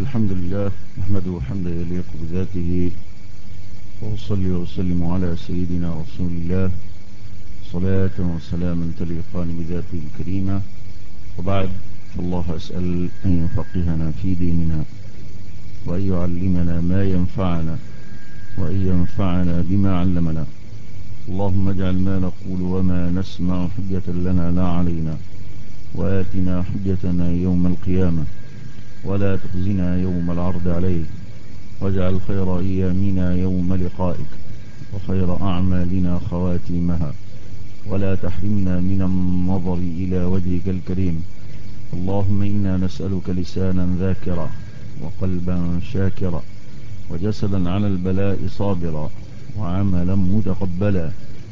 الحمد لله نحمده حمدا يليق بذاته، وأصلي وأسلم على سيدنا رسول الله صلاة وسلاما تليقان بذاته الكريمة. وبعد، فالله أسأل أن يفقهنا في ديننا، وأن يعلمنا ما ينفعنا، وأن ينفعنا بما علمنا. اللهم اجعل ما نقول وما نسمع حجة لنا لا علينا، وآتنا حجتنا يوم القيامة، ولا تخزنا يوم العرض عليك، واجعل خير أيامنا يوم لقائك، وخير أعمالنا خواتيمها، ولا تحرمنا من النظر إلى وجهك الكريم. اللهم إنا نسألك لسانا ذاكرا، وقلبا شاكرا، وجسدا على البلاء صابرا، وعملا متقبلا،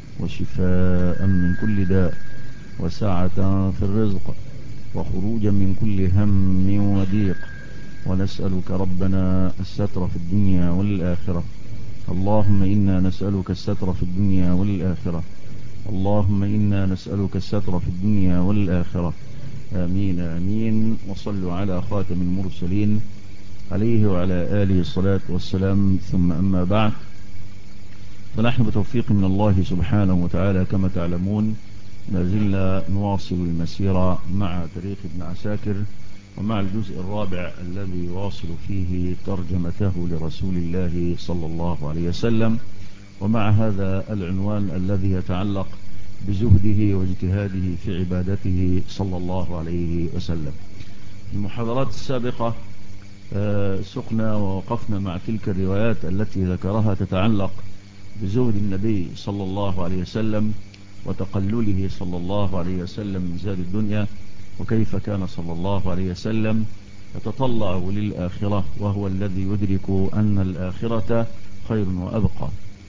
وشفاء من كل داء، وسعة في الرزق، وخروجا من كل هم وضيق. ونسألك ربنا الستر في الدنيا والآخرة. اللهم إنا نسألك الستر في الدنيا والآخرة. اللهم إنا نسألك الستر في الدنيا والآخرة. آمين آمين. وصلوا على خاتم المرسلين عليه وعلى آله الصلاة والسلام. ثم أما بعد، فنحن بتوفيق من الله سبحانه وتعالى كما تعلمون ما زلنا نواصل المسيرة مع تاريخ ابن عساكر، ومع الجزء الرابع الذي يواصل فيه ترجمته لرسول الله صلى الله عليه وسلم، ومع هذا العنوان الذي يتعلق بزهده واجتهاده في عبادته صلى الله عليه وسلم. المحاضرات السابقة سقنا ووقفنا مع تلك الروايات التي ذكرها تتعلق بزهد النبي صلى الله عليه وسلم وتقلله صلى الله عليه وسلم من زاد الدنيا، وكيف كان صلى الله عليه وسلم يتطلع للآخرة، وهو الذي يدرك أن الآخرة خير وأبقى.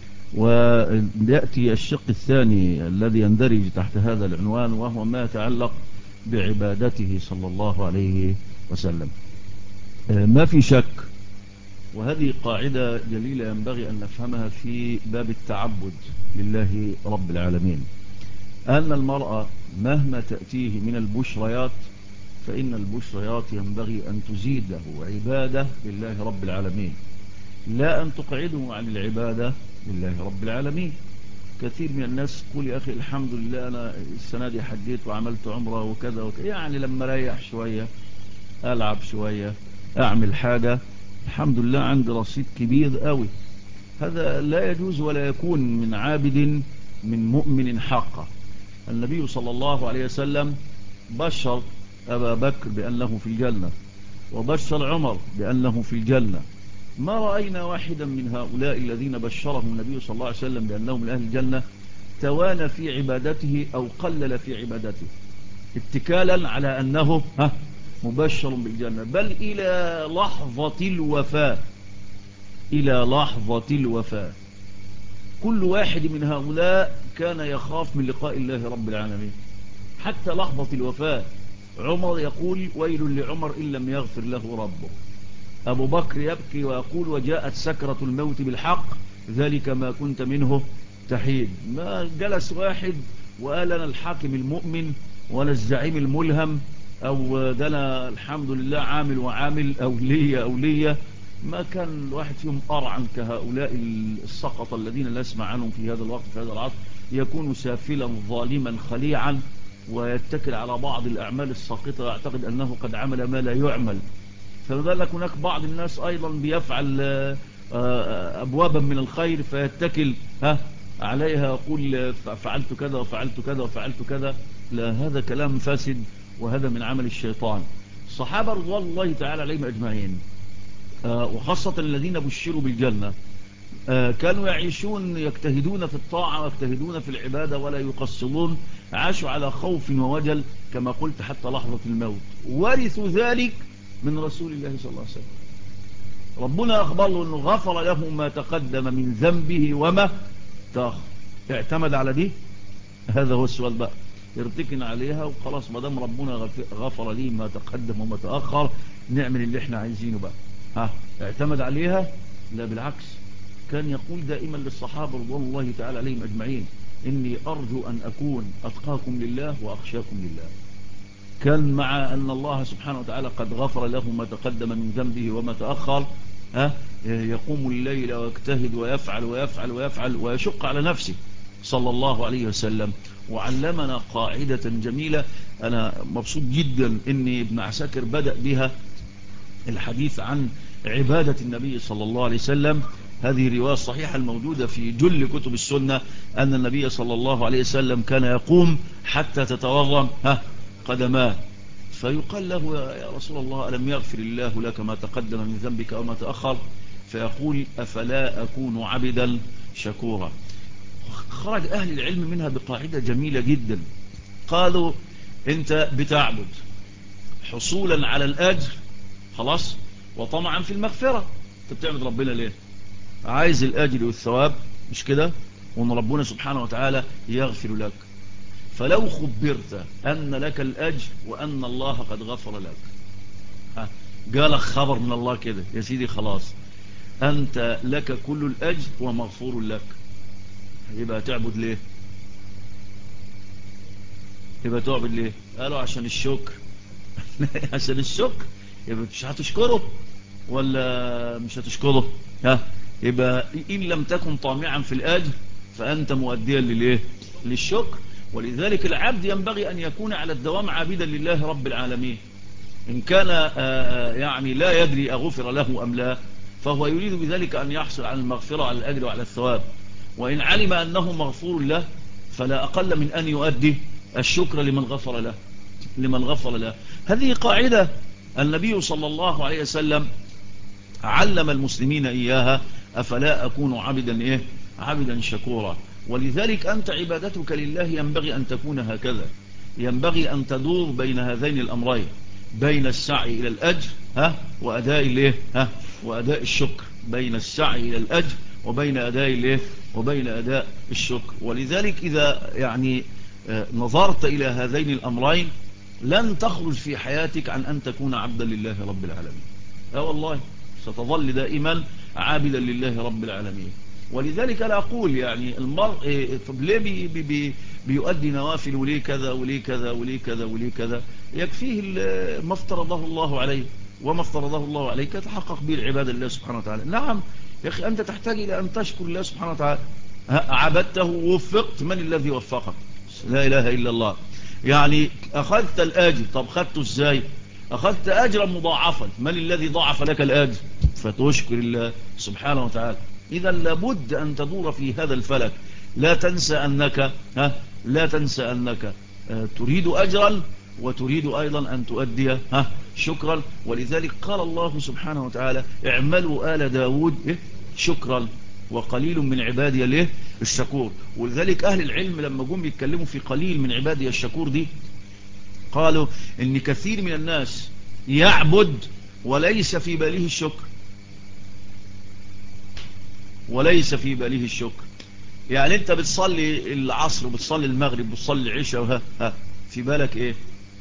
ويأتي الشق الثاني الذي يندرج تحت هذا العنوان، وهو ما يتعلق بعبادته صلى الله عليه وسلم. ما في شك، وهذه قاعدة جليلة ينبغي أن نفهمها في باب التعبد لله رب العالمين، أن المرأة مهما تأتيه من البشريات، فإن البشريات ينبغي أن تزيده عبادة لله رب العالمين، لا أن تقعده عن العبادة لله رب العالمين. كثير من الناس يقول يا أخي الحمد لله أنا السنة دي حجيت وعملت عمرة وكذا وكذا، يعني لما ريح شوية، ألعب شوية، أعمل حاجة، الحمد لله عندي رصيد كبير قوي. هذا لا يجوز ولا يكون من عابد من مؤمن حقا. النبي صلى الله عليه وسلم بشر أبا بكر بأنه في الجنة، وبشر عمر بأنه في الجنة. ما رأينا واحدا من هؤلاء الذين بشرهم النبي صلى الله عليه وسلم بأنهم من أهل الجنة توانى في عبادته أو قلل في عبادته اتكالا على أنه مبشر بالجنة، بل إلى لحظة الوفاة، إلى لحظة الوفاة كل واحد من هؤلاء كان يخاف من لقاء الله رب العالمين حتى لحظة الوفاة. عمر يقول ويل لعمر إن لم يغفر له ربه. أبو بكر يبكي ويقول وجاءت سكرة الموت بالحق ذلك ما كنت منه تحيد. ما جلس واحد وقال أنا الحاكم المؤمن وأنا الزعيم الملهم، أو ده أنا الحمد لله عامل وعامل أولية. ما كان الواحد فيهم أرعن كهؤلاء السقط الذين نسمع عنهم في هذا الوقت في هذا العصر، يكون سافلا ظالما خليعا ويتكل على بعض الأعمال الساقطة، يعتقد أنه قد عمل ما لا يعمل. فما بالك هناك بعض الناس أيضا بيفعل أبوابا من الخير فيتكل عليها، يقول فعلت كذا وفعلت كذا وفعلت كذا. لا، هذا كلام فاسد، وهذا من عمل الشيطان. الصحابة رضوان الله تعالى عليهم أجمعين، وخاصة الذين بشروا بالجنة، كانوا يعيشون يجتهدون في الطاعة ويجتهدون في العبادة ولا يقصرون، عاشوا على خوف ووجل كما قلت حتى لحظة الموت، ورثوا ذلك من رسول الله صلى الله عليه وسلم. ربنا أخبره أنه غفر له ما تقدم من ذنبه وما تأخر. اعتمد على دي؟ هذا هو السؤال بقى. يرتكن عليها وخلاص، ما دام ربنا غفر لي ما تقدم وما تأخر، نعمل اللي احنا عايزينه بقى. اعتمد عليها؟ لا، بالعكس، كان يقول دائما للصحابة رضوان الله تعالى عليهم أجمعين إني أرجو أن أكون أتقاكم لله وأخشاكم لله. كان مع أن الله سبحانه وتعالى قد غفر له ما تقدم من ذنبه وما تأخر يقوم الليل ويجتهد ويفعل ويفعل ويفعل ويشق على نفسه صلى الله عليه وسلم. وعلمنا قاعدة جميلة أنا مبسوط جدا أن ابن عساكر بدأ بها الحديث عن عبادة النبي صلى الله عليه وسلم. هذه رواية صحيحة الموجودة في جل كتب السنة أن النبي صلى الله عليه وسلم كان يقوم حتى تتورم قدماه، فيقال له يا رسول الله ألم يغفر الله لك ما تقدم من ذنبك وما تأخر؟ فيقول أفلا أكون عبدا شكورا. خرج أهل العلم منها بقاعدة جميلة جدا، قالوا أنت بتعبد حصولا على الأجر خلاص وطمعا في المغفرة. أنت بتعبد ربنا ليه؟ عايز الأجر والثواب مش كده، وأن ربنا سبحانه وتعالى يغفر لك. فلو خبرت أن لك الأجر وأن الله قد غفر لك، جالك خبر من الله كده يا سيدي خلاص أنت لك كل الأجر ومغفور لك، يبقى تعبد ليه؟ يبقى تعبد ليه؟ قالوا عشان الشكر. عشان الشكر يبقى مش هتشكره ولا مش هتشكره؟ يبقى إن لم تكن طامعا في الأجر فأنت مؤديا للإيه؟ للشكر. ولذلك العبد ينبغي أن يكون على الدوام عابدا لله رب العالمين. إن كان يعني لا يدري أغفر له أم لا، فهو يريد بذلك أن يحصل على المغفرة على الأجر وعلى الثواب. وإن علم أنه مغفور له فلا أقل من أن يؤدي الشكر لمن غفر له، لمن غفر له. هذه قاعدة النبي صلى الله عليه وسلم علم المسلمين إياها، أفلا أكون عبدا إيه؟ عبدا شكورا. ولذلك أنت عبادتك لله ينبغي أن تكون هكذا، ينبغي أن تدور بين هذين الأمرين، بين السعي إلى الأجر وأداء الإيه؟ وأداء الشكر، بين السعي إلى الأجر وبين أداء الإيه؟ وبين أداء الشكر. ولذلك إذا يعني نظرت إلى هذين الأمرين لن تخرج في حياتك عن أن تكون عبدا لله رب العالمين. والله ستظل دائما عابدا لله رب العالمين. ولذلك لا أقول يعني المرء طب ليه بيؤدي نوافل وليه كذا وليه كذا وليه كذا وليه كذا؟ يكفيه ما افترضه الله عليه، وما افترضه الله عليك يتحقق به العبادة لله سبحانه وتعالى. نعم يا أخي أنت تحتاج إلى أن تشكر الله سبحانه وتعالى، عبدته ووفقت، من الذي وفقك؟ لا إله إلا الله. يعني أخذت الأجر، طب خدته إزاي؟ أخذت أجرا مضاعفا، من الذي ضاعف لك الأجر؟ فتشكر الله سبحانه وتعالى. إذا لابد أن تدور في هذا الفلك، لا تنسى أنك لا تنسى أنك تريد أجرا وتريد أيضا أن تؤدي شكرا. ولذلك قال الله سبحانه وتعالى اعملوا آل داود شكرا وقليل من عبادي ليه الشكور. ولذلك أهل العلم لما جم يتكلموا في قليل من عبادي الشكور دي قالوا إن كثير من الناس يعبد وليس في باله الشكر، وليس في باله الشكر. يعني انت بتصلي العصر وبتصلي المغرب وبتصلي العشاء في بالك ايه؟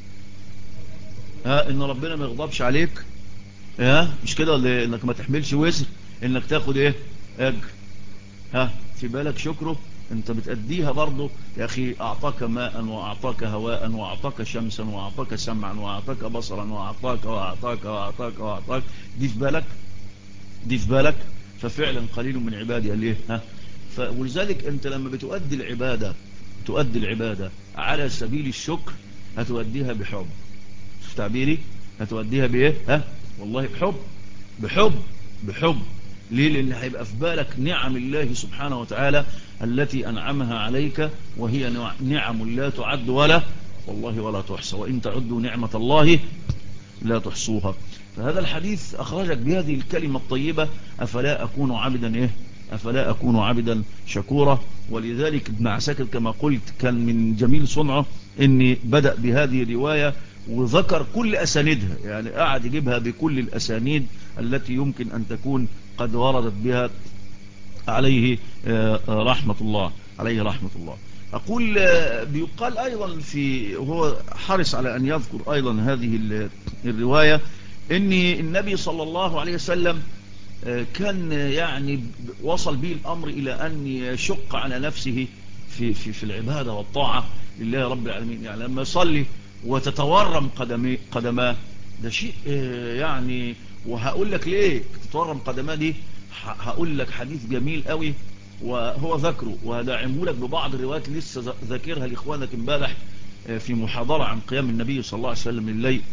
ان ربنا ما يغضبش عليك، مش كده؟ ولا انك ما تحملش وزر، انك تاخد ايه؟ اجر. في بالك شكره؟ انت بتأديها برضه يا اخي. اعطاك ماء واعطاك هواء واعطاك شمسا واعطاك سمعا واعطاك بصرا واعطاك واعطاك واعطاك واعطاك، دي في بالك؟ دي في بالك؟ ففعلا قليل من عبادي قال ايه؟ ولذلك انت لما بتؤدي العبادة، تؤدي العبادة على سبيل الشكر هتؤديها بحب. شوف تعبيري، هتؤديها بايه؟ والله بحب، بحب، بحب. ليه؟ لان هيبقى في بالك نعم الله سبحانه وتعالى التي انعمها عليك، وهي نعم لا تعد ولا والله ولا تحصى، وان تعدوا نعمة الله لا تحصوها. فهذا الحديث أخرجك بهذه الكلمة الطيبة، أفلا أكون عبدا إيه؟ أفلا أكون عبدا شكورا. ولذلك ابن عساكر كما قلت كان من جميل صنعه إني بدأ بهذه الرواية وذكر كل أسانيدها، يعني قاعد يجيبها بكل الأسانيد التي يمكن أن تكون قد وردت بها عليه رحمة الله، عليه رحمة الله. أقول بيقال أيضا في، وهو حرص على أن يذكر أيضا هذه الرواية، إن النبي صلى الله عليه وسلم كان يعني وصل به الأمر إلى أن يشق على نفسه في العبادة والطاعة لله رب العالمين. يعني لما يصلي وتتورم قدماه، ده شيء يعني. وهقول لك ليه تتورم قدماه دي، هقول لك حديث جميل قوي وهو ذكره، وهدعمه لك ببعض الروايات لسه ذاكرها لاخوانك امبارح في محاضرة عن قيام النبي صلى الله عليه وسلم الليل.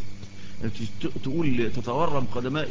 تقول تتورم قدماه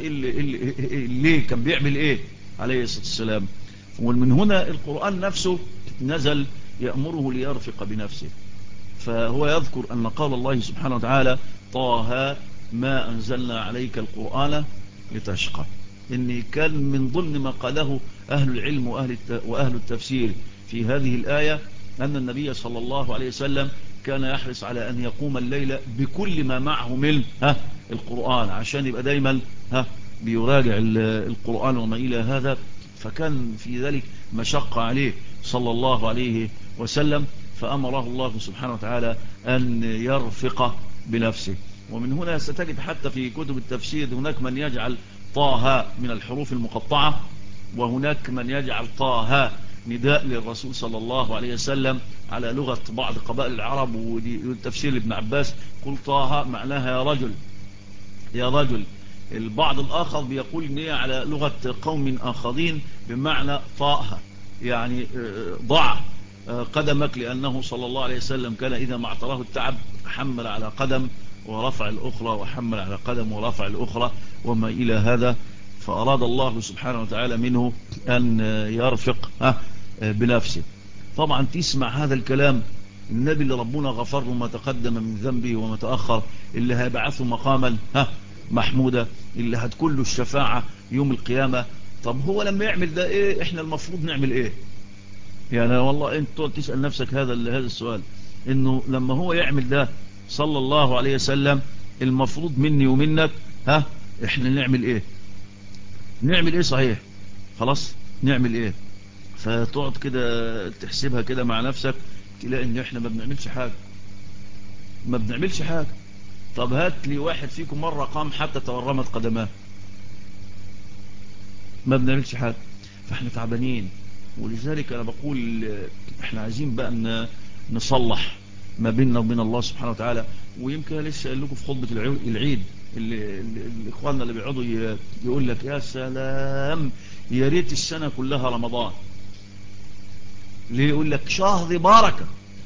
ليه كان بيعمل ايه عليه الصلاة والسلام. ومن هنا القرآن نفسه نزل يأمره ليرفق بنفسه، فهو يذكر أن قال الله سبحانه وتعالى طه ما أنزلنا عليك القرآن لتشقى. إن كان من ضمن ما قاله أهل العلم وأهل التفسير في هذه الآية أن النبي صلى الله عليه وسلم كان يحرص على أن يقوم الليل بكل ما معه من القرآن، عشان يبقى دايما بيراجع القرآن وما إلى هذا. فكان في ذلك مشقة عليه صلى الله عليه وسلم، فأمره الله سبحانه وتعالى أن يرفق بنفسه. ومن هنا ستجد حتى في كتب التفسير هناك من يجعل طه من الحروف المقطعة، وهناك من يجعل طه نداء للرسول صلى الله عليه وسلم على لغة بعض قبائل العرب، ودي التفسير لابن عباس قل طه معناها يا رجل يا رجل. البعض الآخر بيقول إن هي على لغة قوم آخرين بمعنى طاها، يعني ضع قدمك، لأنه صلى الله عليه وسلم كان إذا ما اعتراه التعب حمل على قدم ورفع الأخرى، وحمل على قدم ورفع الأخرى وما إلى هذا. فأراد الله سبحانه وتعالى منه أن يرفق بنفسه. طبعا تسمع هذا الكلام النبي اللي ربنا غفر له ما تقدم من ذنبه وما تأخر، اللي هيبعثه مقاما محمودة، اللي هتكون له الشفاعة يوم القيامة. طب هو لما يعمل ده ايه احنا المفروض نعمل ايه؟ يعني والله انت تسأل نفسك هذا السؤال، انه لما هو يعمل ده صلى الله عليه وسلم المفروض مني ومنك احنا نعمل ايه؟ نعمل ايه صحيح؟ خلاص نعمل ايه؟ فتقعد كده تحسبها كده مع نفسك، تلاقي ان احنا ما بنعملش حاجة، ما بنعملش حاجة. طب هات لي واحد فيكم مرة قام حتى تورمت قدماه، ما بنعملش حاجة. فاحنا تعبانين. ولذلك انا بقول احنا عايزين بقى ان نصلح ما بيننا وبين الله سبحانه وتعالى. ويمكن لسه قال لكم في خطبة العيد اللي اخواننا اللي بيقعدوا يقول لك يا سلام يا ريت السنة كلها رمضان. ليه؟ يقول لك شهر بركة.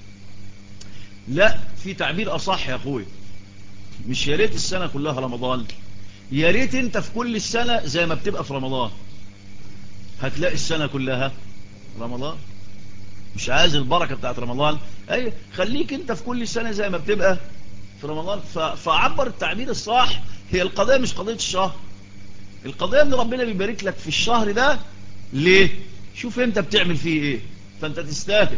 لا، في تعبير اصح يا اخوي، مش يا ريت السنة كلها رمضان، يا ريت انت في كل السنة زي ما بتبقى في رمضان هتلاقي السنة كلها رمضان. مش عايز البركة بتاعت رمضان، اي خليك انت في كل سنة زي ما بتبقى في رمضان. فعبر التعبير الصح، هي القضية مش قضية الشهر، القضية ان ربنا بيبارك لك في الشهر ده. ليه؟ شوف انت بتعمل فيه ايه، فانت تستاهل.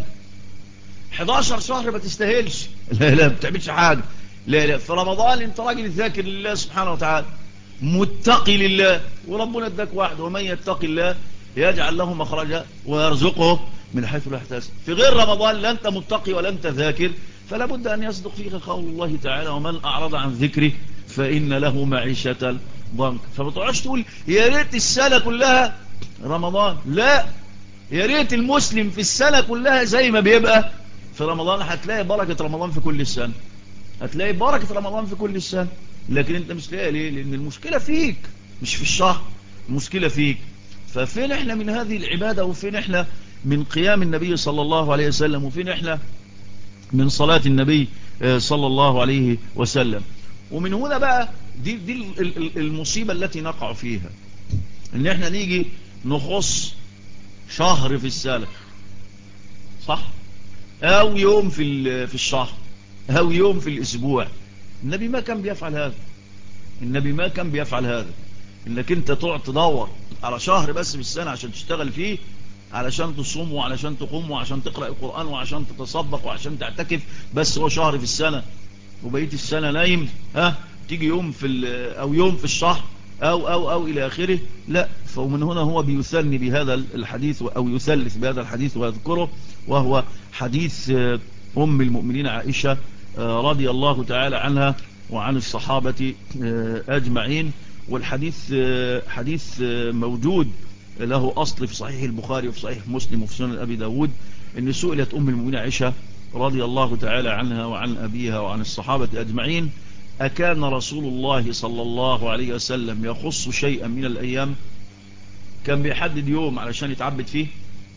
11 شهر ما تستاهلش، لا لا ما بتعملش حاجة. لا لا، في رمضان انت راجل ذاكر لله سبحانه وتعالى، متقي لله، وربنا اداك واحد ومن يتقي الله يجعل له مخرجا ويرزقه من حيث لا يحتسب. في غير رمضان لا انت متقي ولا انت ذاكر، فلا بد ان يصدق فيك قول الله تعالى ومن اعرض عن ذكري فان له معيشة ضنك. فما تقعدش تقول يا ريت السنة كلها رمضان، لا، يا ريت المسلم في السنة كلها زي ما بيبقى في رمضان. هتلاقي بركة رمضان في كل السنة، هتلاقي بركة رمضان في كل السنة. لكن انت مش لاقي ليه؟ لان المشكلة فيك مش في الشهر، المشكلة فيك. ففين احنا من هذه العبادة؟ وفين احنا من قيام النبي صلى الله عليه وسلم؟ وفين احنا من صلاة النبي صلى الله عليه وسلم؟ ومن هنا بقى دي المصيبة التي نقع فيها، ان احنا نيجي نخص شهر في السنة، صح، او يوم في الشهر، او يوم في الاسبوع. النبي ما كان بيفعل هذا، النبي ما كان بيفعل هذا. انك انت تقعد تدور على شهر بس في السنة عشان تشتغل فيه، علشان تصوم وعلشان تقوم وعشان تقرأ القرآن وعشان تتصدق وعشان تعتكف، بس هو شهر في السنة وبقية السنة نايم. تيجي يوم او يوم في الشهر او الى اخره. لا، فمن هنا هو بيثني بهذا الحديث او يثلث بهذا الحديث ويذكره، وهو حديث ام المؤمنين عائشة رضي الله تعالى عنها وعن الصحابة اجمعين. والحديث حديث موجود له اصل في صحيح البخاري وفي صحيح مسلم وفي سنن ابي داود. ان سئلت ام المؤمنين عائشة رضي الله تعالى عنها وعن أبيها وعن الصحابة أجمعين: أكان رسول الله صلى الله عليه وسلم يخص شيئا من الأيام؟ كان بيحدد يوم علشان يتعبد فيه؟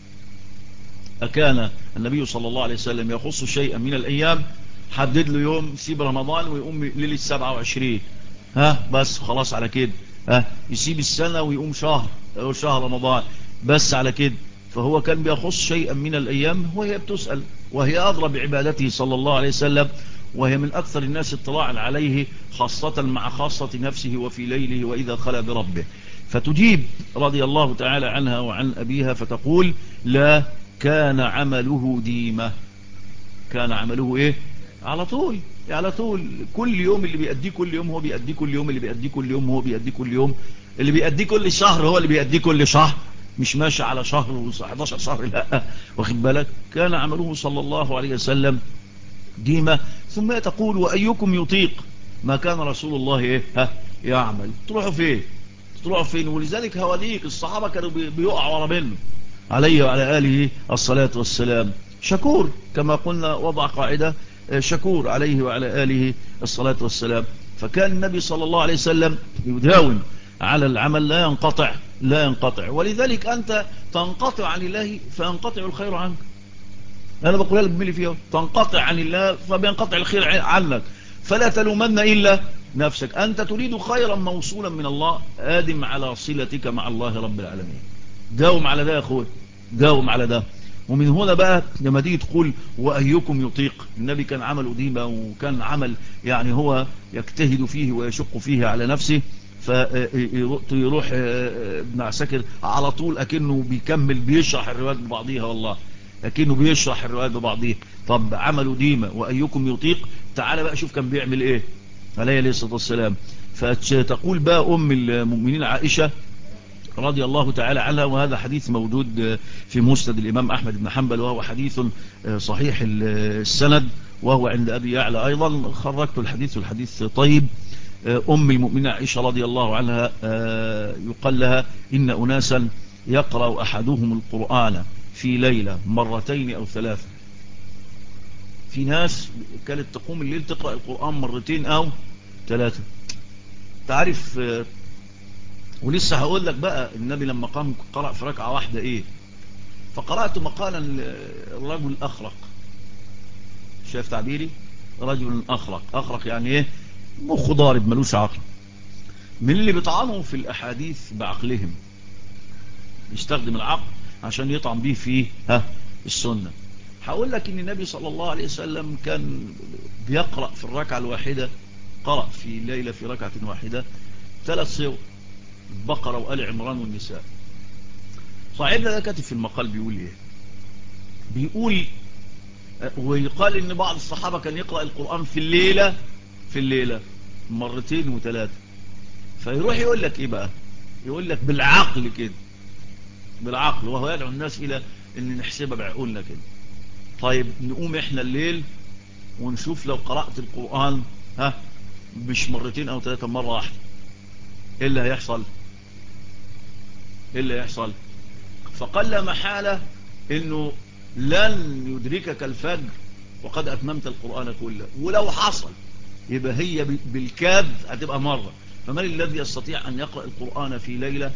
أكان النبي صلى الله عليه وسلم يخص شيئا من الأيام؟ حدد له يوم، سيب رمضان ويقوم ليلة 27، بس خلاص على كده. يسيب السنة ويقوم شهر رمضان، بس على كده. فهو كان بيخص شيئا من الأيام، وهي بتسأل وهي أضرى بعبادته صلى الله عليه وسلم، وهي من أكثر الناس اطلاعا عليه، خاصة مع خاصة نفسه وفي ليله وإذا خلى بربه. فتجيب رضي الله تعالى عنها وعن أبيها فتقول: لا، كان عمله ديمة. كان عمله إيه؟ على طول، على طول، كل يوم اللي بيأديه كل يوم هو بيأديه كل يوم، اللي بيأديه كل يوم هو بيأديه كل يوم، اللي بيأديه كل شهر هو اللي بيأديه كل شهر، مش ماشي على شهر و11 شهر، لا، واخد بالك. كان عمله صلى الله عليه وسلم ديمة. ثم تقول: وأيكم يطيق ما كان رسول الله إيه يعمل؟ تروحوا فين؟ تروحوا فين؟ ولذلك هواليك الصحابة كانوا بيقعوا ورا منه عليه وعلى آله الصلاة والسلام. شكور كما قلنا، وضع قاعدة: شكور عليه وعلى آله الصلاة والسلام. فكان النبي صلى الله عليه وسلم يداوم على العمل، لا ينقطع لا ينقطع. ولذلك أنت تنقطع عن الله فينقطع الخير عنك. أنا بقول لك بملي فيها: تنقطع عن الله فبينقطع الخير عنك. فلا تلومن إلا نفسك. أنت تريد خيرا موصولا من الله، آدم على صلتك مع الله رب العالمين. داوم على ده يا أخوي، داوم على ده. ومن هنا بقى لما تيجي تقول: وأيكم يطيق، النبي كان عمله ديمة، وكان عمل يعني هو يجتهد فيه ويشق فيه على نفسه. فيروح ابن عساكر على طول أكنه بيكمل بيشرح الروايات ببعضيها، والله أكنه بيشرح الروايات ببعضيها. طب عمله ديمة وأيكم يطيق، تعال بقى شوف كان بيعمل إيه عليه الصلاة والسلام. فتقول بقى أم المؤمنين عائشة رضي الله تعالى عنها، وهذا حديث موجود في مسند الإمام أحمد بن حنبل، وهو حديث صحيح السند، وهو عند أبي يعلى أيضا. خرجت الحديث والحديث طيب. أم المؤمنين عائشة رضي الله عنها يقال لها: إن أناسا يقرأ أحدهم القرآن في ليلة مرتين أو ثلاثة. في ناس كانت تقوم الليل تقرأ القرآن مرتين أو ثلاثة. تعرف، ولسه هقول لك بقى النبي لما قام قرأ في ركعة واحدة إيه. فقرأت مقالا الرجل أخرق. شايف تعبيري؟ رجل أخرق يعني إيه؟ مخ ضارب ملوش عقل، من اللي بيطعنوا في الأحاديث بعقلهم، يستخدم العقل عشان يطعن به في السنة. هقول لك ان النبي صلى الله عليه وسلم كان بيقرأ في الركعة الواحدة، قرأ في ليلة في ركعة واحدة 3 سور: البقرة وآل عمران والنساء. صاحبنا ده كاتب في المقال بيقول ايه؟ بيقول ويقال ان بعض الصحابة كان يقرأ القرآن في الليلة مرتين و3. فيروح يقول لك ايه بقى؟ يقول لك بالعقل كده، بالعقل، وهو يدعو الناس الى ان نحسبها بعقولنا كده. طيب نقوم احنا الليل ونشوف لو قرأت القرآن مش مرتين او 3، مرة واحدة، ايه اللي هيحصل؟ ايه اللي هيحصل؟ فقال لا محالة انه لن يدركك الفجر وقد اتممت القرآن كله، ولو حصل يبقى هي بالكاد هتبقى مرة. فمن الذي يستطيع ان يقرأ القرآن في ليلة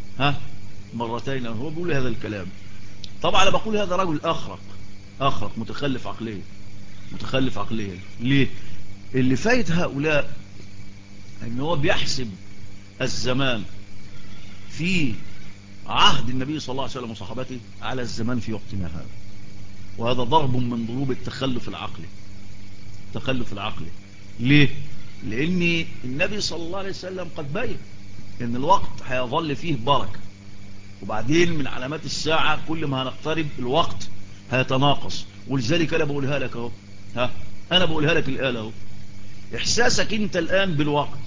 مرتين؟ هو بيقول هذا الكلام. طبعا انا بقول هذا رجل اخرق متخلف عقليا. ليه؟ اللي فايت هؤلاء ان هو بيحسب الزمان في عهد النبي صلى الله عليه وسلم وصحابته على الزمان في وقتنا هذا، وهذا ضرب من ضروب التخلف العقلي. ليه؟ لان النبي صلى الله عليه وسلم قد بين ان الوقت هيظل فيه بركة، وبعدين من علامات الساعة كل ما هنقترب الوقت هيتناقص. ولذلك انا بقولها لك اهو، انا بقولها لك الآن اهو. احساسك انت الآن بالوقت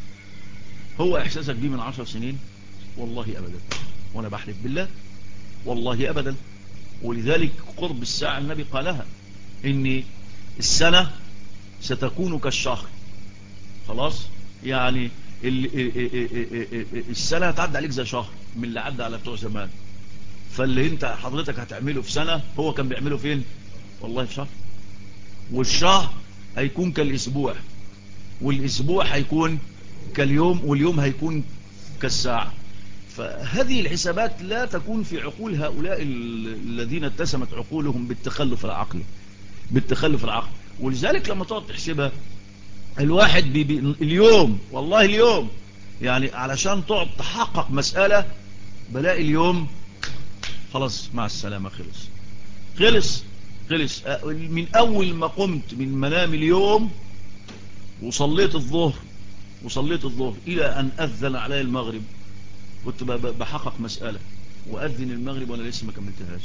هو احساسك بيه من 10 سنين؟ والله ابدا، وانا بحلف بالله والله ابدا. ولذلك قرب الساعة النبي قالها ان السنة ستكون كالشهر. خلاص يعني السنة هتعدي عليك زي شهر من اللي عدى على بتوع زمان. فاللي انت حضرتك هتعمله في سنة هو كان بيعمله فين؟ والله في شهر. والشهر هيكون كالاسبوع، والاسبوع هيكون كاليوم، واليوم هيكون كالساعة. فهذه الحسابات لا تكون في عقول هؤلاء الذين اتسمت عقولهم بالتخلف العقلي، بالتخلف العقلي. ولذلك لما تقعد تحسبها الواحد اليوم، والله اليوم يعني علشان تقعد تحقق مسألة، بلاقي اليوم خلاص مع السلامة، خلص من أول ما قمت من منام اليوم وصليت الظهر إلى أن أذن علي المغرب، كنت بحقق مسألة، وأذن المغرب وأنا لسه ما كملتهاش.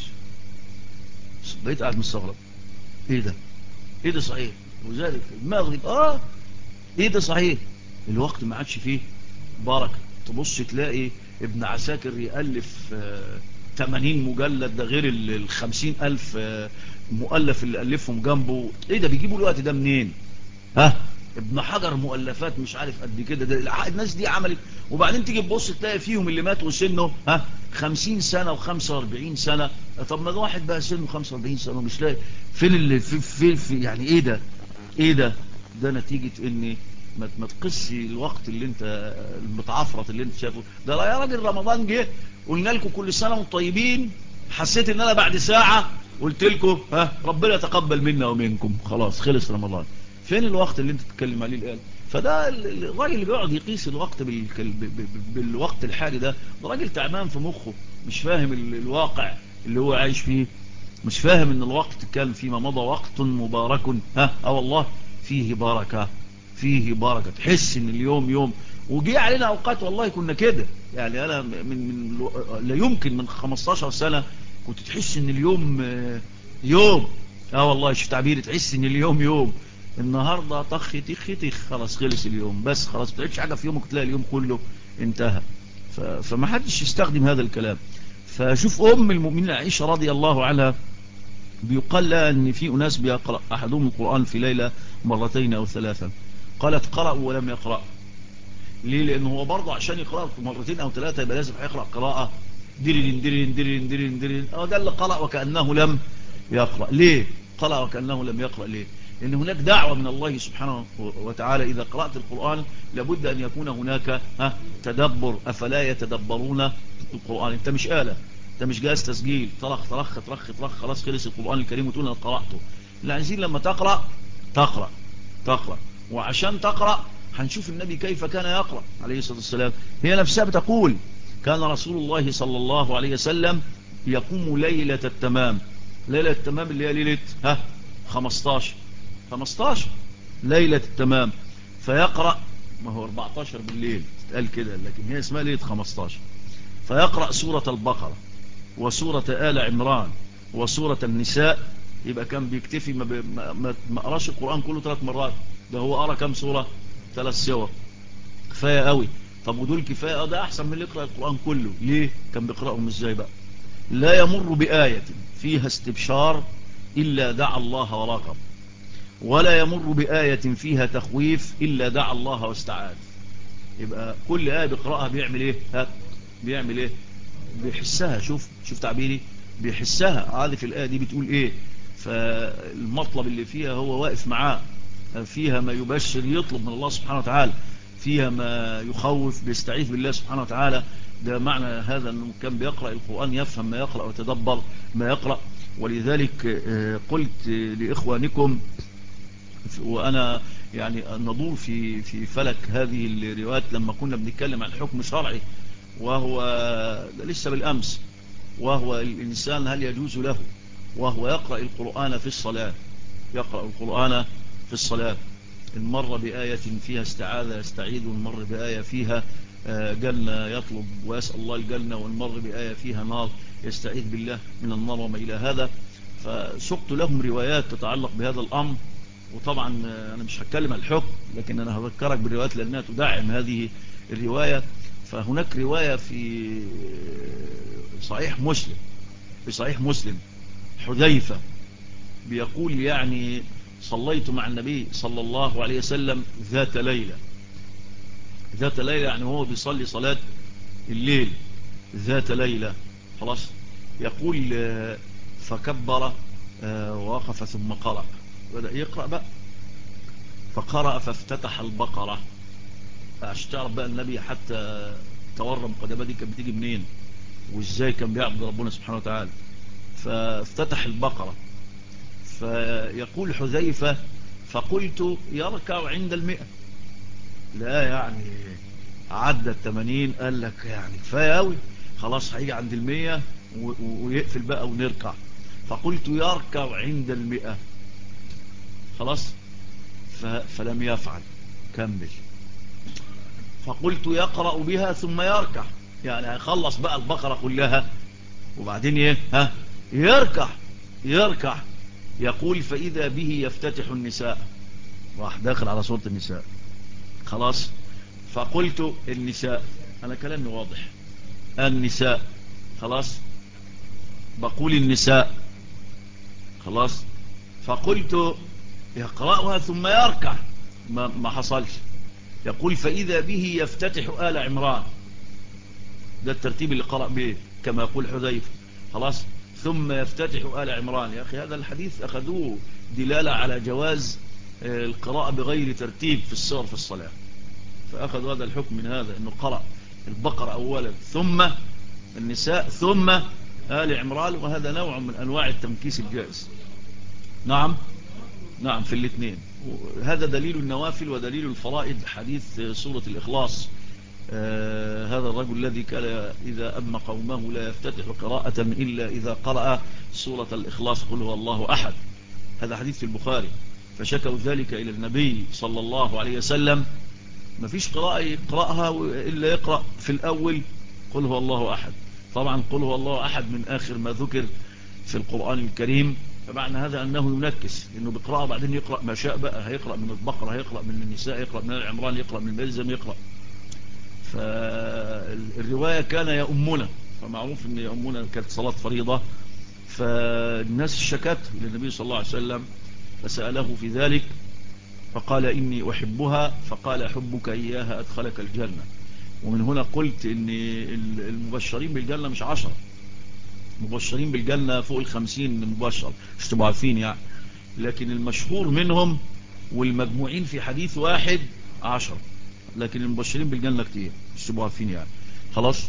بقيت قاعد مستغرب، إيه ده صحيح؟ وذلك المغرب إيه ده صحيح؟ الوقت ما عادش فيه بركة. تبص تلاقي ابن عساكر يألف 80 مجلد، ده غير 50,000 مؤلف اللي ألفهم جنبه. إيه ده بيجيبوا الوقت ده منين؟ ابن حجر مؤلفات مش عارف قد كده، ده الناس دي عملت. وبعدين تيجي تبص تلاقي فيهم اللي مات وسنه 50 سنة و45 سنة. طب ما الواحد بقى سنه 45 سنة ومش لاقي فين اللي في يعني ايه ده نتيجة ان ما تقسي الوقت اللي انت المتعفرت اللي انت شايفه ده. لا يا راجل، رمضان جه قلنا لكم كل سنة وانتم طيبين، حسيت ان انا بعد ساعة قلت لكم ربنا يتقبل منا ومنكم، خلاص خلص رمضان. فين الوقت اللي انت تتكلم عليه الآن؟ فده الراجل اللي بيقعد يقيس الوقت بالوقت الحالي ده راجل تعبان في مخه، مش فاهم الواقع اللي هو عايش فيه، مش فاهم ان الوقت كان فيما مضى وقت مبارك والله فيه بركة تحس ان اليوم يوم. وجي علينا اوقات والله كنا كده، يعني انا من لا يمكن من 15 سنة كنت تحس ان اليوم يوم. والله شوف تعبيري، تحس ان اليوم يوم. النهاردة طخ خلاص خلص اليوم، بس خلاص ما تعيش حاجة في يومك تلاقي اليوم كله انتهى. فما حدش يستخدم هذا الكلام. فشوف أم المؤمنين عائشة رضي الله عنها بيقال لها ان في أناس بيقرأ أحدهم القرآن في ليلة مرتين أو ثلاثة، قالت قرأوا ولم يقرأ. ليه؟ لأنه هو برضه عشان يقرأ مرتين أو ثلاثة يبقى لازم هيقرأ قراءة درين درين درين درين درين. ده اللي قرأ وكأنه لم يقرأ. ليه قرأ وكأنه لم يقرأ؟ ليه؟ لأن هناك دعوة من الله سبحانه وتعالى، إذا قرأت القرآن لابد أن يكون هناك تدبر. أفلا يتدبرون القرآن؟ أنت مش آلة، أنت مش جاهز تسجيل طرخ طرخ طرخ طرخ خلاص خلص القرآن الكريم وتقول أنا قرأته. لا، عايزين لما تقرأ. وعشان تقرأ هنشوف النبي كيف كان يقرأ عليه الصلاة والسلام. هي نفسها بتقول كان رسول الله صلى الله عليه وسلم يقوم ليلة التمام. ليلة التمام اللي هي ليلة 15 ليلة التمام، فيقرأ. ما هو 14 بالليل تتقال كده، لكن هي اسمها ليلة 15. فيقرأ سورة البقرة وسورة آل عمران وسورة النساء. يبقى كان بيكتفي ما قراش القرآن كله 3 مرات، ده هو قرأ كم سورة؟ 3 سور، كفاية قوي. طب ودول كفاية؟ ده أحسن من اللي يقرأ القرآن كله. ليه؟ كان بيقرأهم ازاي بقى؟ لا يمر بآية فيها استبشار إلا دعا الله ورقب، ولا يمر بآية فيها تخويف إلا دعا الله واستعاذ. يبقى كل آية بيقرأها بيعمل ايه؟ بيعمل ايه؟ بيحسها. شوف تعبيري، بيحسها. عارف الآية دي بتقول ايه، فالمطلب اللي فيها هو واقف معاه. فيها ما يبشر يطلب من الله سبحانه وتعالى، فيها ما يخوف بيستعيذ بالله سبحانه وتعالى. ده معنى هذا أنه كان بيقرأ القرآن يفهم ما يقرأ ويتدبر ما يقرأ. ولذلك قلت لإخوانكم وأنا يعني ندور في فلك هذه الروايات لما كنا بنتكلم عن حكم شرعي، وهو لسه بالأمس، وهو الإنسان هل يجوز له وهو يقرأ القرآن في الصلاة، يقرأ القرآن في الصلاة، المرة بآية فيها استعاذة يستعيذ، والمرة بآية فيها جنة يطلب ويسأل الله الجنة، والمرة بآية فيها نار يستعيذ بالله من النار وما إلى هذا. فسقت لهم روايات تتعلق بهذا الأمر. وطبعا أنا مش هتكلم عن الحكم، لكن أنا هذكرك بالروايات لأنها تدعم هذه الرواية. فهناك رواية في صحيح مسلم حذيفة بيقول يعني صليت مع النبي صلى الله عليه وسلم ذات ليلة يعني هو بيصلي صلاة الليل ذات ليلة خلاص. يقول فكبر ووقف ثم قرأ بدأ يقرأ بقى. فقرأ فافتتح البقرة. فاشتعر بقى النبي حتى تورم قدمه دي كانت بتيجي منين وازاي كان بيعبد ربنا سبحانه وتعالى. فافتتح البقرة. فيقول حذيفة فقلت يركع عند 100. لا يعني عدى 80 قال لك يعني كفاية قوي خلاص هيجي عند 100 ويقفل بقى ونركع. فقلت يركع عند 100 خلاص. فلم يفعل كمل. فقلت يقرأ بها ثم يركع يعني هيخلص بقى البقرة كلها وبعدين ايه يركع. يقول فإذا به يفتتح النساء. راح داخل على سورة النساء خلاص. فقلت النساء أنا كلامي واضح النساء خلاص. بقول النساء خلاص. فقلت يقرأها ثم يركع ما حصلش. يقول فإذا به يفتتح آل عمران. ده الترتيب اللي قرأ به كما يقول حذيفة خلاص. ثم يفتتح آل عمران. يا أخي هذا الحديث أخذوه دلالة على جواز القراءة بغير ترتيب في السور في الصلاة. فأخذوا هذا الحكم من هذا أنه قرأ البقرة أولا ثم النساء ثم آل عمران. وهذا نوع من أنواع التمكيس الجائز. نعم في الاثنين. هذا دليل النوافل ودليل الفرائض حديث سورة الإخلاص. هذا الرجل الذي كان إذا أم قومه لا يفتتح قراءة إلا إذا قرأ سورة الإخلاص قل هو الله أحد. هذا حديث في البخاري. فشكوا ذلك إلى النبي صلى الله عليه وسلم. ما فيش قراءة يقرأها إلا يقرأ في الأول قل هو الله أحد. طبعا قل هو الله أحد من آخر ما ذكر في القرآن الكريم. فمعنى هذا أنه ينكس لأنه بقراءة بعدين يقرأ ما شاء بقى. هيقرأ من البقرة هيقرأ من النساء يقرأ من العمران يقرأ من الملزم يقرأ. فالرواية كان يأمنا. فمعروف أن يأمنا كانت صلاة فريضة. فالناس شكت للنبي صلى الله عليه وسلم فسأله في ذلك فقال إني أحبها. فقال حبك إياها أدخلك الجنة. ومن هنا قلت إن المبشرين بالجنة مش 10. مبشرين بالجنة فوق 50 مبشر مش تبقوا عارفين يعني. لكن المشهور منهم والمجموعين في حديث واحد 10. لكن المبشرين بالجنة كتير مش تبقوا عارفين يعني خلاص.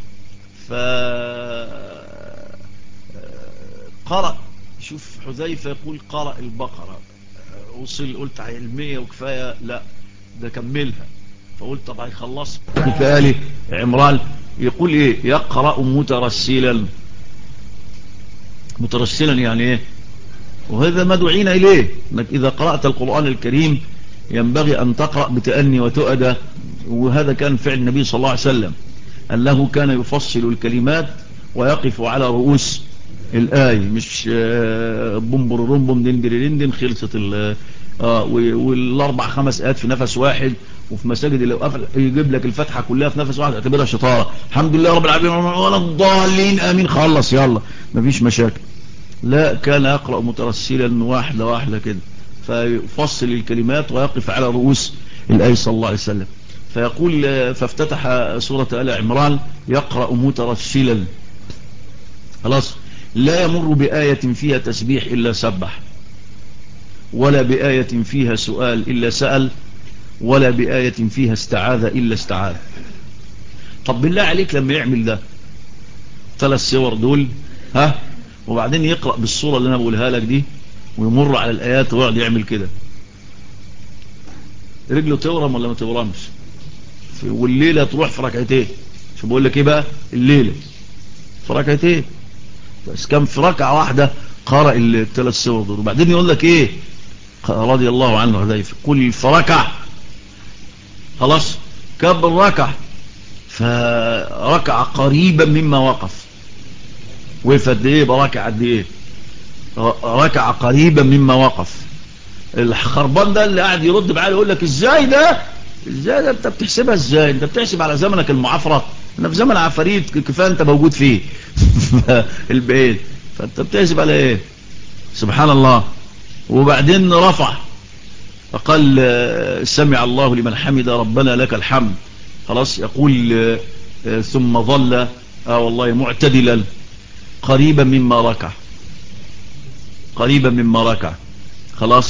قرأ. شوف حذيفة يقول قرأ البقرة وصل. قلت 100 وكفاية لا ده كملها. فقلت طبعا خلص كفاية عمران. يقول ايه يقرأ مترسلا. مترسلا يعني ايه. وهذا ما دعينا اليه انك اذا قرأت القرآن الكريم ينبغي ان تقرأ بتأني وتؤدى. وهذا كان فعل النبي صلى الله عليه وسلم أنه كان يفصل الكلمات ويقف على رؤوس الآية مش بومبر رمبم دندريندن خلصت والاربع 5 آيات في نفس واحد. وفي مساجد اللي يجيب لك الفتحة كلها في نفس واحد اعتبرها شطارة. الحمد لله رب العالمين ولا الضالين آمين خلص يلا مفيش مشاكل. لا كان يقرأ مترسلا واحدة واحدة كده. فيفصل الكلمات ويقف على رؤوس الآية صلى الله عليه وسلم. فيقول فافتتح سورة آل عمران يقرأ مترسلا خلاص. لا يمر بآية فيها تسبيح إلا سبح ولا بآية فيها سؤال إلا سأل ولا بآية فيها استعاذ إلا استعاذ. طب بالله عليك لما يعمل ده 3 سور دول وبعدين يقرأ بالصورة اللي أنا بقولها لك دي ويمر على الآيات ويقعد يعمل كده رجله تورم ولا ما تورمش. والليلة تروح في ركعتين. شو بقول لك ايه بقى الليلة في ركعتين بس كان في ركعة واحدة قرأ ال3 سور دول. وبعدين يقول لك ايه رضي الله عنه حذيفة كل في ركع خلاص كبر ركع. فركع قريبا مما وقف. وقف قد ايه بركع قد ايه ركع قريبا مما وقف. الخربان ده اللي قاعد يرد بعقله يقول لك ازاي ده انت بتحسبها ازاي. انت بتحسب على زمنك المعفرط. انا في زمن عفاريت كفايه انت موجود فيه البعيد. فانت بتحسب على ايه سبحان الله. وبعدين رفع فقال سمع الله لمن حمد ربنا لك الحمد خلاص. يقول ثم ظل والله معتدلا قريبا مما ركع خلاص.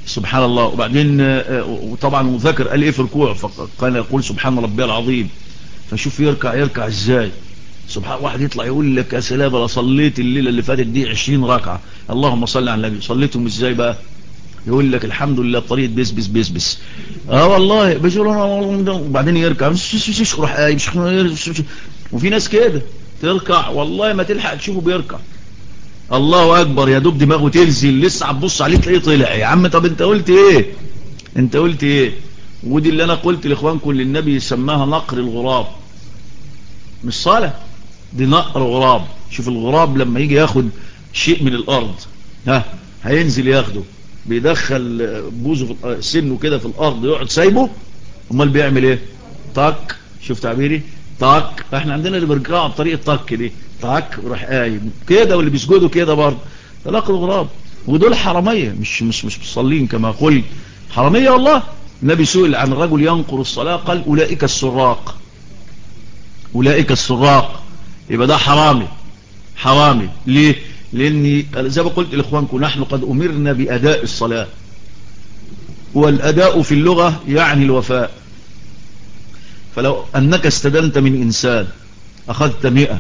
سبحان الله. وبعدين وطبعا ذكر قال ايه في الركوع، فكان يقول سبحان ربي العظيم. فشوف يركع ازاي. سبحان واحد يطلع يقول لك يا سلام انا صليت الليله اللي فاتت دي 20 ركعه، اللهم صل على النبي. صليتهم ازاي بقى؟ يقول لك الحمد لله بطريقه بس بس بس بس. والله بيقول انا، وبعدين يركع يروح قايم. وفي ناس كده تركع والله ما تلحق تشوفه بيركع، الله اكبر يا دوب دماغه تنزل لسه هتبص عليه تلاقيه طلع. يا عم طب انت قلت ايه؟ انت قلت ايه؟ ودي اللي انا قلت لاخوانكم اللي النبي سماها نقر الغراب، مش صالح، دي نقر غراب. شوف الغراب لما يجي ياخد شيء من الارض، هينزل ياخده، بيدخل بوزه في سنه كده في الارض يقعد سايبه. امال بيعمل ايه؟ طاك. شوف تعبيري؟ طاك. احنا عندنا اللي بيرجعوا بطريقه طاك دي، طاك وراح قايم كده، واللي بيسجدوا كده برضه. ده نقر الغراب. ودول حراميه، مش مصلين كما قلت، حراميه والله. النبي سئل عن رجل ينقر الصلاه قال اولئك السراق، اولئك السراق. يبقى ده حرامي. حرامي ليه؟ لاني زي ما قلت لاخوانكم نحن قد امرنا باداء الصلاه، والاداء في اللغه يعني الوفاء. فلو انك استدنت من انسان اخذت 100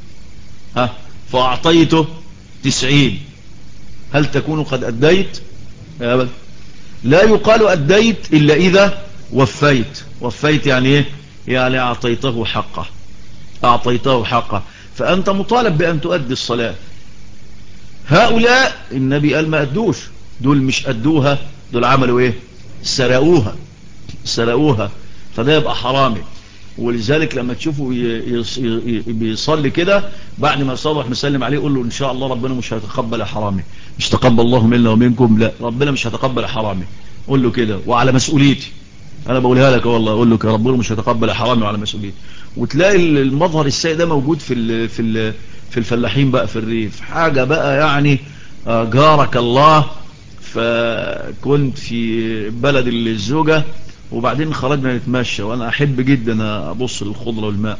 فاعطيته 90، هل تكون قد اديت؟ ابدا. لا يقال اديت الا اذا وفيت. وفيت يعني ايه؟ يعني اعطيته حقه، اعطيته حقه. فانت مطالب بان تؤدي الصلاه. هؤلاء النبي قال ما أدوش، دول مش أدوها، دول عملوا ايه؟ سرقوها، سرقوها. فده يبقى حرامي. ولذلك لما تشوفوا بيصلي كده بعد ما يصلح مسلم عليه يقول له ان شاء الله ربنا مش هيتقبل يا حرامي، مش تقبل الله منا ومنكم، لا ربنا مش هيتقبل يا حرامي. قول له كده وعلى مسؤوليتي، انا بقولها لك والله، اقول له ربنا مش هيتقبل يا حرامي وعلى مسؤوليتي. وتلاقي المظهر السيء ده موجود في الفلاحين بقى في الريف، حاجة بقى يعني جارك الله. فكنت في بلد الزوجة، وبعدين خرجنا نتمشى، وانا احب جدا ابص للخضرة والماء.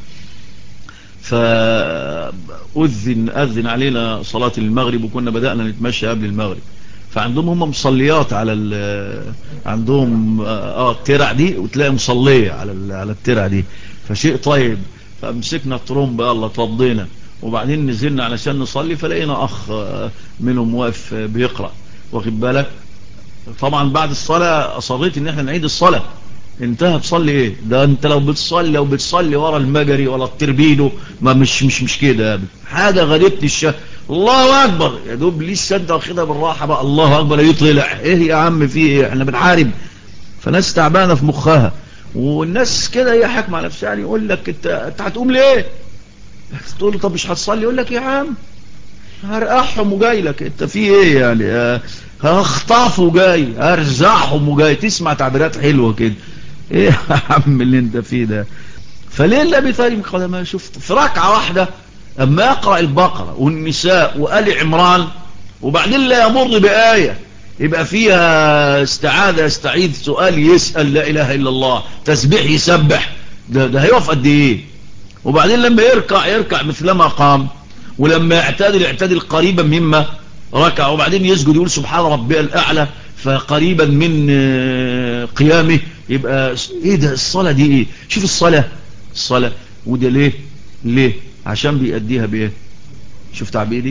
أذن علينا صلاة المغرب، وكنا بدأنا نتمشى قبل المغرب. فعندهم هم مصليات على عندهم الترع دي، وتلاقي مصلية على الترع دي. فشيء طيب. فمسكنا الترومبة يلا توضينا، وبعدين نزلنا علشان نصلي، فلقينا أخ منهم واقف بيقرأ، واخد بالك. طبعا بعد الصلاة أصريت ان احنا نعيد الصلاة. انتهى تصلي ايه؟ ده انت لو بتصلي ورا المجري ولا التربيدو، ما مش كده حاجة غريبة الشهر. الله اكبر يا دوب لسه انت واخدها بالراحة بقى، الله اكبر يطلع ايه يا عم في ايه؟ احنا بنحارب. فناس تعبانة في مخها، والناس كده هي حكمة على نفسها. يعني يقول لك انت هتقوم ليه؟ تقول له طب مش هتصلي؟ يقول لك يا عم هرقعهم وجاي لك، انت في ايه يعني؟ هخطفه وجاي، هرزعهم وجاي. تسمع تعبيرات حلوة كده. ايه يا عم اللي انت فيه ده؟ فليه النبي طيب قال ما شفت في ركعة واحدة اما يقرأ البقرة والنساء وآل عمران، وبعدين لا يمر بآية يبقى فيها استعاذة يستعيذ، سؤال يسأل، لا اله الا الله، تسبيح يسبح، ده هيقف قد ايه؟ وبعدين لما يركع مثلما قام، ولما يعتدل قريبا مما ركع، وبعدين يسجد يقول سبحان ربي الأعلى، فقريبا من قيامه. يبقى ايه ده؟ الصلاة دي ايه؟ شوف الصلاة وده ليه؟ عشان بيأديها بايه؟ شوف تعبيري؟